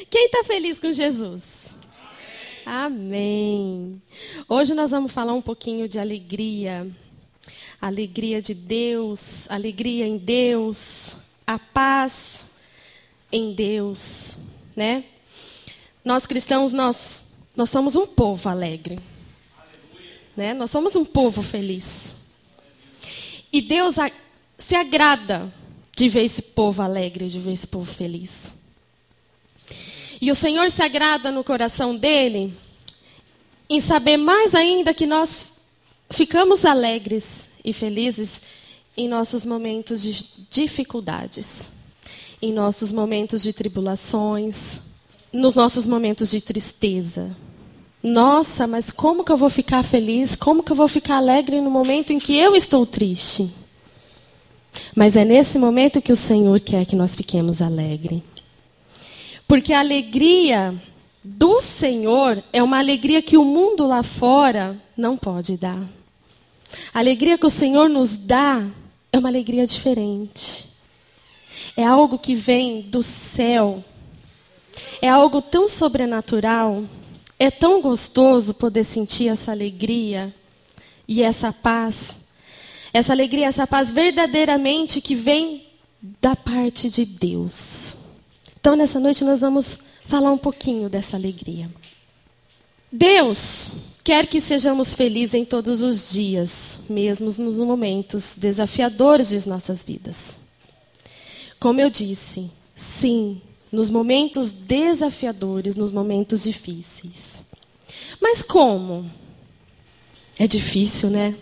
Quem está feliz com Jesus? Amém. Hoje nós vamos falar um pouquinho de alegria. Alegria de Deus, alegria em Deus, a paz em Deus, né? Nós cristãos, nós somos um povo alegre, né? Nós somos um povo feliz. E Deus se agrada de ver esse povo alegre, de ver esse povo feliz. E o Senhor se agrada no coração dele em saber mais ainda que nós ficamos alegres e felizes em nossos momentos de dificuldades, em nossos momentos de tribulações, nos nossos momentos de tristeza. Nossa, mas como que eu vou ficar feliz? Como que eu vou ficar alegre no momento em que eu estou triste? Mas é nesse momento que o Senhor quer que nós fiquemos alegres. Porque a alegria do Senhor é uma alegria que o mundo lá fora não pode dar. A alegria que o Senhor nos dá é uma alegria diferente. É algo que vem do céu. É algo tão sobrenatural. É tão gostoso poder sentir essa alegria e essa paz. Essa alegria, essa paz verdadeiramente que vem da parte de Deus. Então, nessa noite, nós vamos falar um pouquinho dessa alegria. Deus quer que sejamos felizes em todos os dias, mesmo nos momentos desafiadores de nossas vidas. Como eu disse, sim, nos momentos desafiadores, nos momentos difíceis. Mas como? É difícil, né?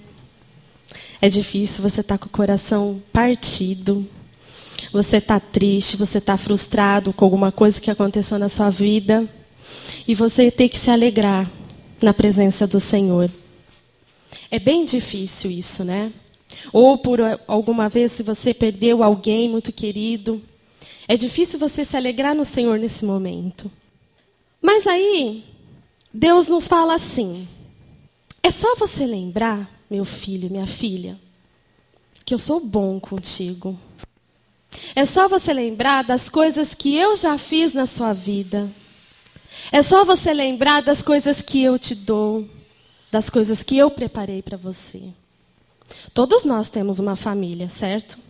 É difícil, você estar com o coração partido. Você está triste, você está frustrado com alguma coisa que aconteceu na sua vida. E você tem que se alegrar na presença do Senhor. É bem difícil isso, né? Ou por alguma vez, se você perdeu alguém muito querido. É difícil você se alegrar no Senhor nesse momento. Mas aí, Deus nos fala assim. É só você lembrar, meu filho, minha filha, que eu sou bom contigo. É só você lembrar das coisas que eu já fiz na sua vida. É só você lembrar das coisas que eu te dou, das coisas que eu preparei para você. Todos nós temos uma família, certo?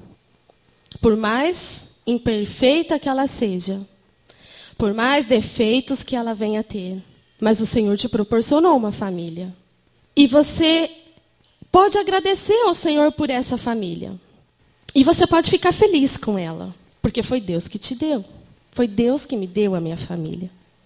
Por mais imperfeita que ela seja, por mais defeitos que ela venha a ter, mas o Senhor te proporcionou uma família. E você pode agradecer ao Senhor por essa família. E você pode ficar feliz com ela, porque foi Deus que te deu. Foi Deus que me deu a minha família.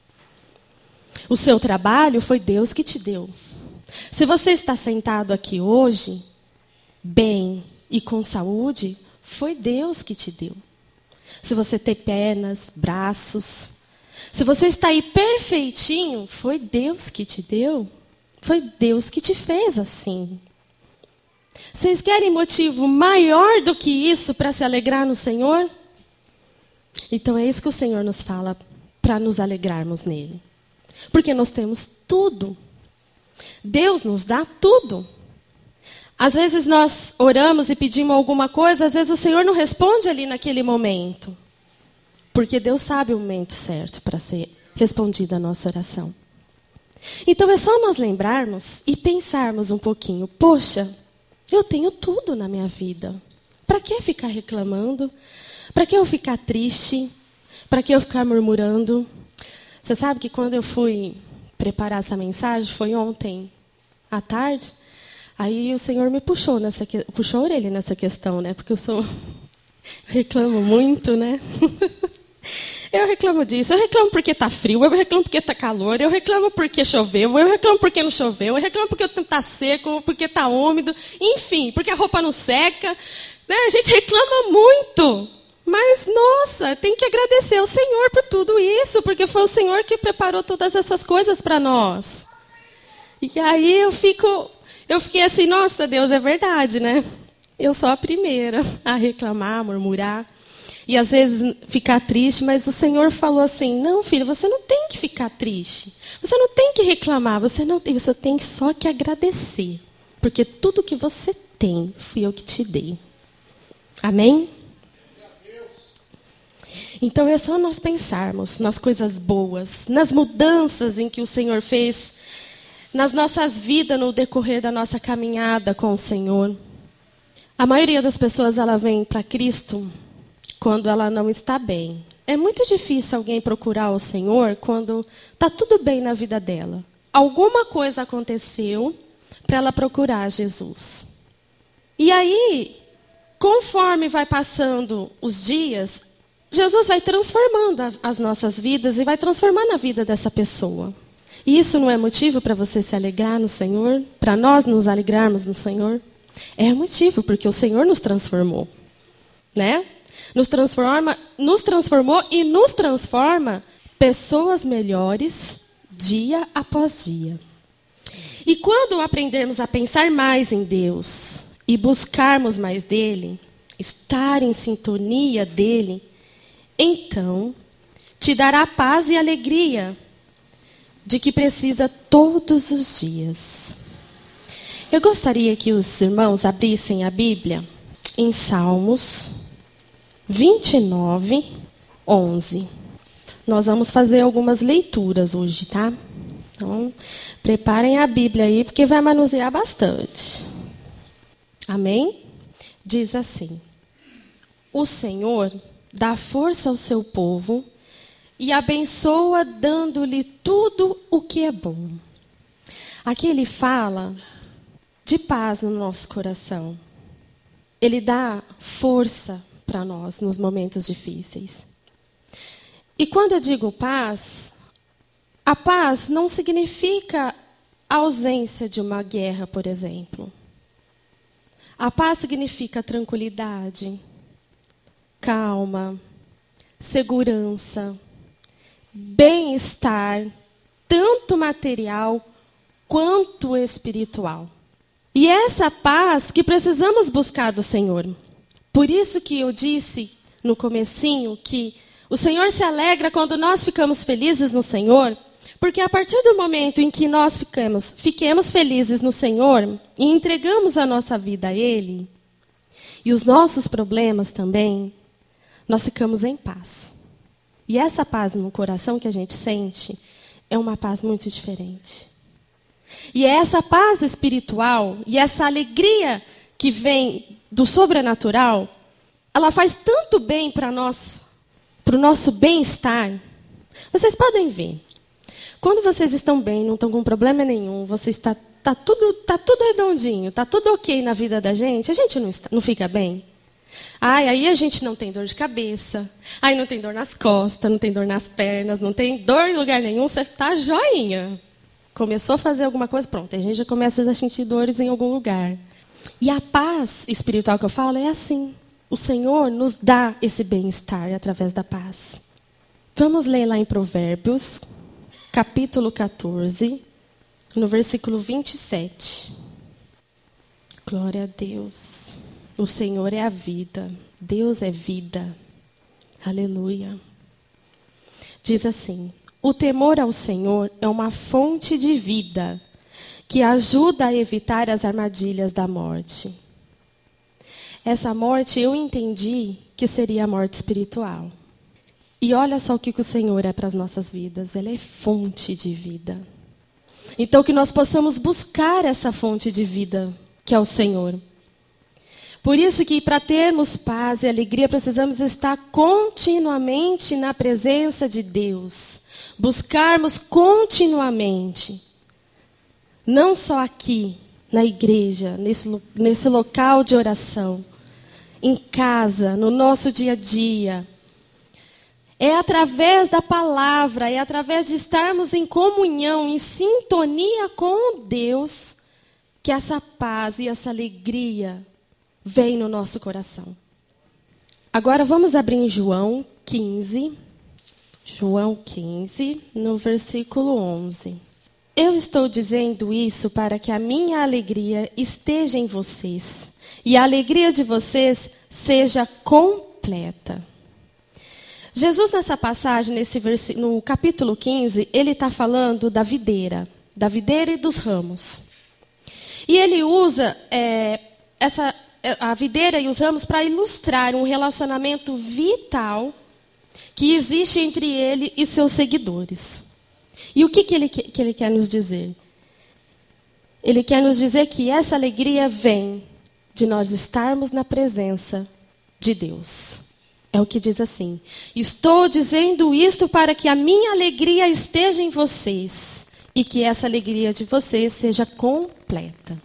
O seu trabalho foi Deus que te deu. Se você está sentado aqui hoje, bem e com saúde, foi Deus que te deu. Se você tem pernas, braços, se você está aí perfeitinho, foi Deus que te deu. Foi Deus que te fez assim. Vocês querem motivo maior do que isso para se alegrar no Senhor? Então é isso que o Senhor nos fala, para nos alegrarmos nele. Porque nós temos tudo. Deus nos dá tudo. Às vezes nós oramos e pedimos alguma coisa, às vezes o Senhor não responde ali naquele momento. Porque Deus sabe o momento certo para ser respondida a nossa oração. Então é só nós lembrarmos e pensarmos um pouquinho. Poxa, eu tenho tudo na minha vida. Para que ficar reclamando? Para que eu ficar triste? Para que eu ficar murmurando? Você sabe que quando eu fui preparar essa mensagem, foi ontem à tarde, aí o Senhor me puxou puxou a orelha nessa questão, né? Porque eu reclamo muito, né? Eu reclamo disso, eu reclamo porque está frio, eu reclamo porque está calor, eu reclamo porque choveu, eu reclamo porque não choveu, eu reclamo porque está seco, porque está úmido, enfim, porque a roupa não seca. Né? A gente reclama muito, mas, nossa, tem que agradecer ao Senhor por tudo isso, porque foi o Senhor que preparou todas essas coisas para nós. E aí eu fiquei assim, nossa, Deus, é verdade, né? Eu sou a primeira a reclamar, a murmurar. E às vezes ficar triste, mas o Senhor falou assim, não, filho, você não tem que ficar triste. Você não tem que reclamar, você tem só que agradecer. Porque tudo que você tem, fui eu que te dei. Amém? Então é só nós pensarmos nas coisas boas, nas mudanças em que o Senhor fez nas nossas vidas no decorrer da nossa caminhada com o Senhor. A maioria das pessoas ela vem para Cristo quando ela não está bem. É muito difícil alguém procurar o Senhor quando está tudo bem na vida dela. Alguma coisa aconteceu para ela procurar Jesus. E aí, conforme vai passando os dias, Jesus vai transformando as nossas vidas e vai transformando a vida dessa pessoa. E isso não é motivo para você se alegrar no Senhor? Para nós nos alegrarmos no Senhor? É motivo, porque o Senhor nos transformou. Né? Nos transformou e nos transforma pessoas melhores dia após dia. E quando aprendermos a pensar mais em Deus e buscarmos mais dele, estar em sintonia dele, então te dará paz e alegria de que precisa todos os dias. Eu gostaria que os irmãos abrissem a Bíblia em Salmos 29, 11. Nós vamos fazer algumas leituras hoje, tá? Então, preparem a Bíblia aí, porque vai manusear bastante. Amém? Diz assim: o Senhor dá força ao seu povo e abençoa, dando-lhe tudo o que é bom. Aqui ele fala de paz no nosso coração. Ele dá força para nós nos momentos difíceis. E quando eu digo paz, a paz não significa a ausência de uma guerra, por exemplo. A paz significa tranquilidade, calma, segurança, bem-estar, tanto material quanto espiritual. E é essa paz que precisamos buscar do Senhor. Por isso que eu disse no comecinho que o Senhor se alegra quando nós ficamos felizes no Senhor, porque a partir do momento em que nós fiquemos felizes no Senhor e entregamos a nossa vida a Ele, e os nossos problemas também, nós ficamos em paz. E essa paz no coração que a gente sente é uma paz muito diferente. E é essa paz espiritual e essa alegria que vem do sobrenatural, ela faz tanto bem para nós, para o nosso bem-estar. Vocês podem ver. Quando vocês estão bem, não estão com problema nenhum, vocês tá tudo redondinho, tá tudo ok na vida da gente, a gente não fica bem. Aí a gente não tem dor de cabeça, aí não tem dor nas costas, não tem dor nas pernas, não tem dor em lugar nenhum, você está joinha. Começou a fazer alguma coisa, pronto, a gente já começa a sentir dores em algum lugar. E a paz espiritual que eu falo é assim. O Senhor nos dá esse bem-estar através da paz. Vamos ler lá em Provérbios, capítulo 14, no versículo 27. Glória a Deus. O Senhor é a vida. Deus é vida. Aleluia. Diz assim: o temor ao Senhor é uma fonte de vida que ajuda a evitar as armadilhas da morte. Essa morte eu entendi que seria a morte espiritual. E olha só o que o Senhor é para as nossas vidas. Ele é fonte de vida. Então que nós possamos buscar essa fonte de vida, que é o Senhor. Por isso que para termos paz e alegria, precisamos estar continuamente na presença de Deus. Buscarmos continuamente. Não só aqui, na igreja, nesse local de oração. Em casa, no nosso dia a dia. É através da palavra, é através de estarmos em comunhão, em sintonia com Deus, que essa paz e essa alegria vem no nosso coração. Agora vamos abrir em João 15. João 15, no versículo 11. Eu estou dizendo isso para que a minha alegria esteja em vocês e a alegria de vocês seja completa. Jesus, nessa passagem, no capítulo 15, ele está falando da videira e dos ramos. E ele usa a videira e os ramos para ilustrar um relacionamento vital que existe entre ele e seus seguidores. E o que ele quer nos dizer? Ele quer nos dizer que essa alegria vem de nós estarmos na presença de Deus. É o que diz assim: estou dizendo isto para que a minha alegria esteja em vocês e que essa alegria de vocês seja completa.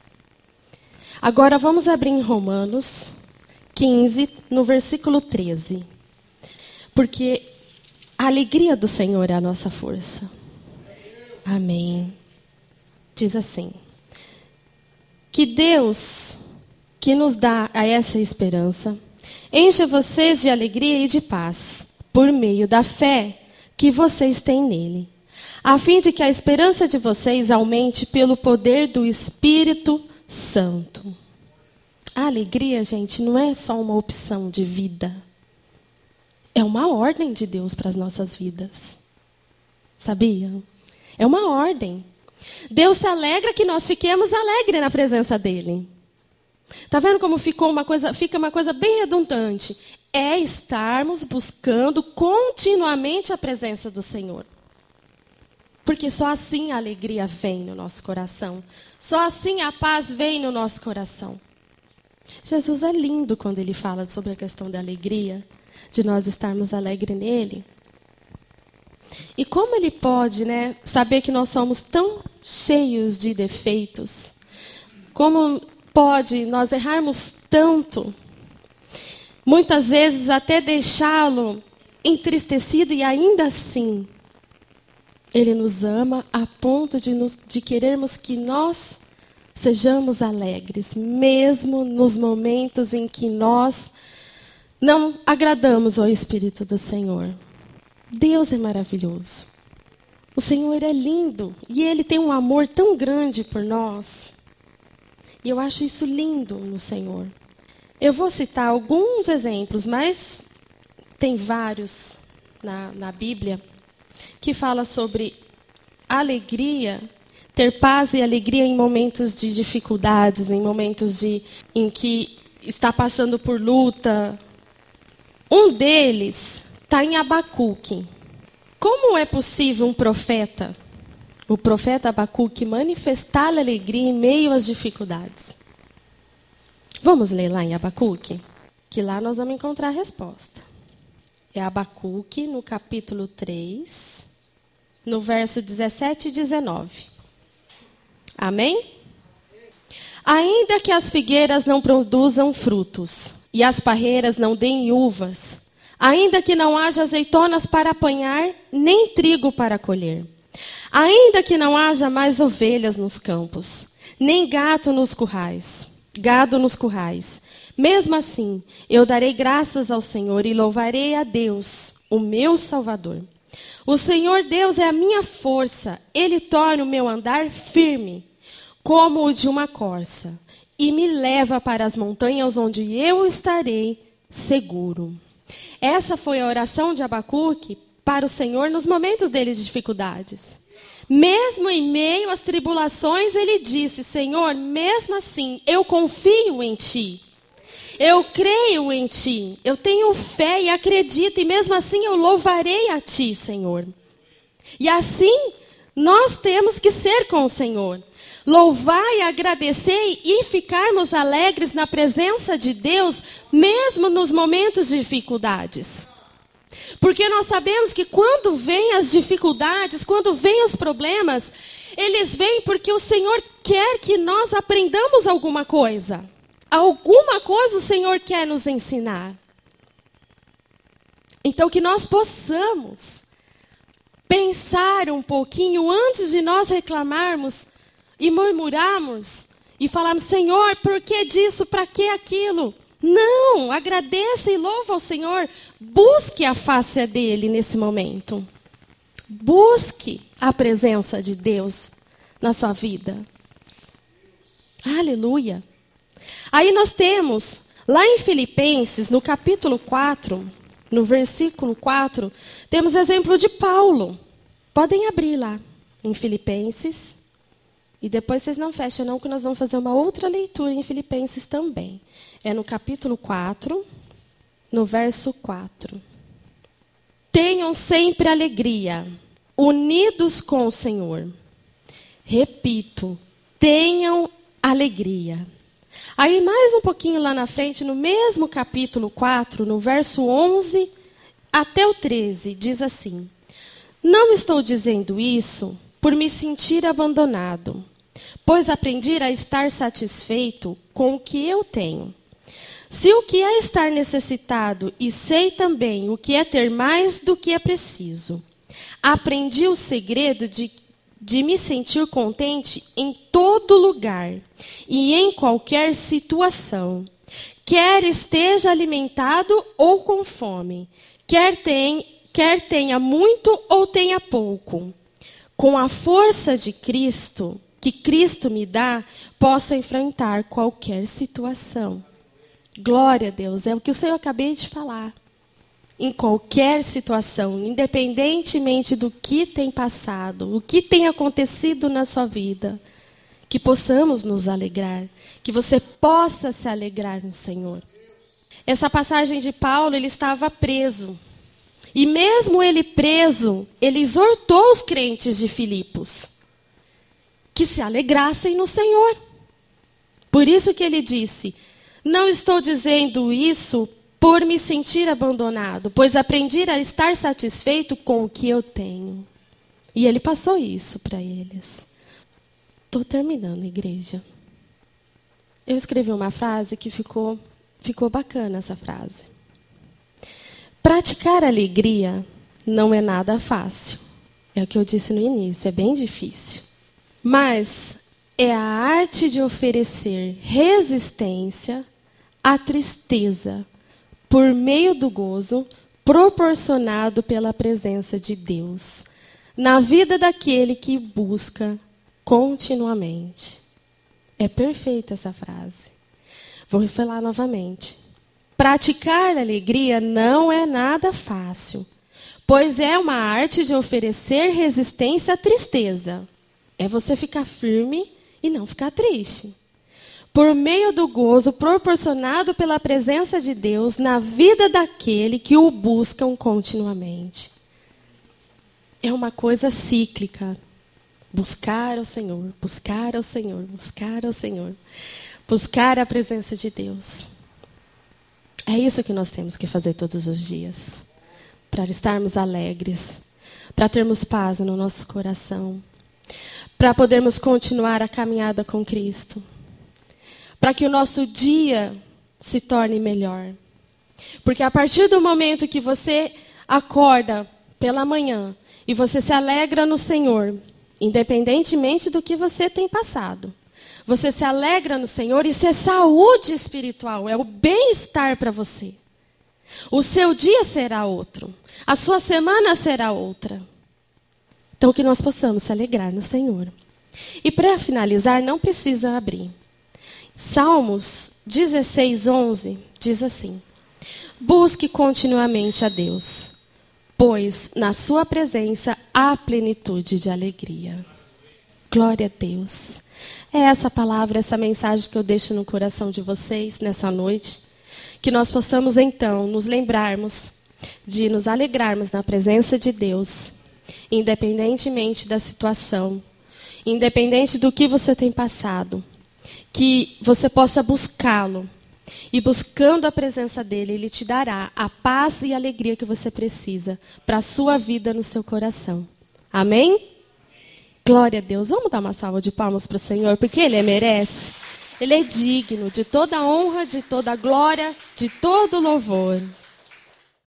Agora vamos abrir em Romanos 15, no versículo 13. Porque a alegria do Senhor é a nossa força. Amém. Diz assim: que Deus, que nos dá a essa esperança, encha vocês de alegria e de paz, por meio da fé que vocês têm nele, a fim de que a esperança de vocês aumente pelo poder do Espírito Santo. A alegria, gente, não é só uma opção de vida. É uma ordem de Deus para as nossas vidas. Sabia? É uma ordem. Deus se alegra que nós fiquemos alegres na presença dele. Está vendo como fica uma coisa bem redundante? É estarmos buscando continuamente a presença do Senhor. Porque só assim a alegria vem no nosso coração. Só assim a paz vem no nosso coração. Jesus é lindo quando ele fala sobre a questão da alegria, de nós estarmos alegres nele. E como ele pode, saber que nós somos tão cheios de defeitos? Como pode nós errarmos tanto? Muitas vezes até deixá-lo entristecido e ainda assim ele nos ama a ponto de querermos que nós sejamos alegres, mesmo nos momentos em que nós não agradamos ao Espírito do Senhor. Deus é maravilhoso. O Senhor é lindo e Ele tem um amor tão grande por nós. E eu acho isso lindo no Senhor. Eu vou citar alguns exemplos, mas tem vários na Bíblia que fala sobre alegria, ter paz e alegria em momentos de dificuldades, em momentos em que está passando por luta. Um deles está em Abacuque. Como é possível um profeta, o profeta Abacuque, manifestar alegria em meio às dificuldades? Vamos ler lá em Abacuque? Que lá nós vamos encontrar a resposta. É Abacuque, no capítulo 3, no verso 17 e 19. Amém? Ainda que as figueiras não produzam frutos e as parreiras não deem uvas, ainda que não haja azeitonas para apanhar, nem trigo para colher, ainda que não haja mais ovelhas nos campos, nem gado nos currais, mesmo assim, eu darei graças ao Senhor e louvarei a Deus, o meu Salvador. O Senhor Deus é a minha força, Ele torna o meu andar firme, como o de uma corça, e me leva para as montanhas onde eu estarei seguro. Essa foi a oração de Abacuque para o Senhor nos momentos dele de dificuldades. Mesmo em meio às tribulações, ele disse: Senhor, mesmo assim, eu confio em Ti. Eu creio em Ti. Eu tenho fé e acredito, e mesmo assim eu louvarei a Ti, Senhor. E assim, nós temos que ser com o Senhor. Louvar e agradecer e ficarmos alegres na presença de Deus, mesmo nos momentos de dificuldades. Porque nós sabemos que quando vêm as dificuldades, quando vêm os problemas, eles vêm porque o Senhor quer que nós aprendamos alguma coisa. Alguma coisa o Senhor quer nos ensinar. Então que nós possamos pensar um pouquinho antes de nós reclamarmos e murmurarmos e falarmos: Senhor, por que disso, para que aquilo? Não, agradeça e louva ao Senhor. Busque a face dele nesse momento. Busque a presença de Deus na sua vida. Aleluia. Aí nós temos, lá em Filipenses, no capítulo 4, no versículo 4, temos exemplo de Paulo. Podem abrir lá, em Filipenses. E depois vocês não fecham não, que nós vamos fazer uma outra leitura em Filipenses também. É no capítulo 4, no verso 4. Tenham sempre alegria, unidos com o Senhor. Repito, tenham alegria. Aí mais um pouquinho lá na frente, no mesmo capítulo 4, no verso 11 até o 13, diz assim: não estou dizendo isso por me sentir abandonado, pois aprendi a estar satisfeito com o que eu tenho. Se o que é estar necessitado e sei também o que é ter mais do que é preciso, aprendi o segredo de me sentir contente em todo lugar e em qualquer situação, quer esteja alimentado ou com fome, quer tenha muito ou tenha pouco. Com a força de Cristo, que Cristo me dá, posso enfrentar qualquer situação. Glória a Deus, é o que o Senhor acabei de falar. Em qualquer situação, independentemente do que tem passado, o que tem acontecido na sua vida, que possamos nos alegrar, que você possa se alegrar no Senhor. Essa passagem de Paulo, ele estava preso. E mesmo ele preso, ele exortou os crentes de Filipos que se alegrassem no Senhor. Por isso que ele disse: não estou dizendo isso por me sentir abandonado, pois aprendi a estar satisfeito com o que eu tenho. E ele passou isso para eles. Estou terminando, igreja. Eu escrevi uma frase que ficou bacana, essa frase. Praticar alegria não é nada fácil. É o que eu disse no início, é bem difícil. Mas é a arte de oferecer resistência à tristeza por meio do gozo proporcionado pela presença de Deus na vida daquele que busca continuamente. É perfeita essa frase. Vou falar novamente. Praticar alegria não é nada fácil, pois é uma arte de oferecer resistência à tristeza. É você ficar firme e não ficar triste. Por meio do gozo proporcionado pela presença de Deus na vida daquele que o buscam continuamente. É uma coisa cíclica. Buscar ao Senhor, buscar ao Senhor, buscar ao Senhor. Buscar a presença de Deus. É isso que nós temos que fazer todos os dias. Para estarmos alegres. Para termos paz no nosso coração. Para podermos continuar a caminhada com Cristo. Para que o nosso dia se torne melhor. Porque a partir do momento que você acorda pela manhã e você se alegra no Senhor, independentemente do que você tem passado, você se alegra no Senhor, isso é saúde espiritual, é o bem-estar para você. O seu dia será outro, a sua semana será outra. Então, que nós possamos se alegrar no Senhor. E para finalizar, não precisa abrir. Salmos 16:11 diz assim: busque continuamente a Deus, pois na sua presença há plenitude de alegria. Glória a Deus. É essa palavra, essa mensagem que eu deixo no coração de vocês nessa noite. Que nós possamos então nos lembrarmos de nos alegrarmos na presença de Deus, independentemente da situação, independente do que você tem passado. Que você possa buscá-lo. E buscando a presença dele, ele te dará a paz e a alegria que você precisa para a sua vida no seu coração. Amém? Glória a Deus. Vamos dar uma salva de palmas para o Senhor, porque ele merece. Ele é digno de toda honra, de toda glória, de todo louvor.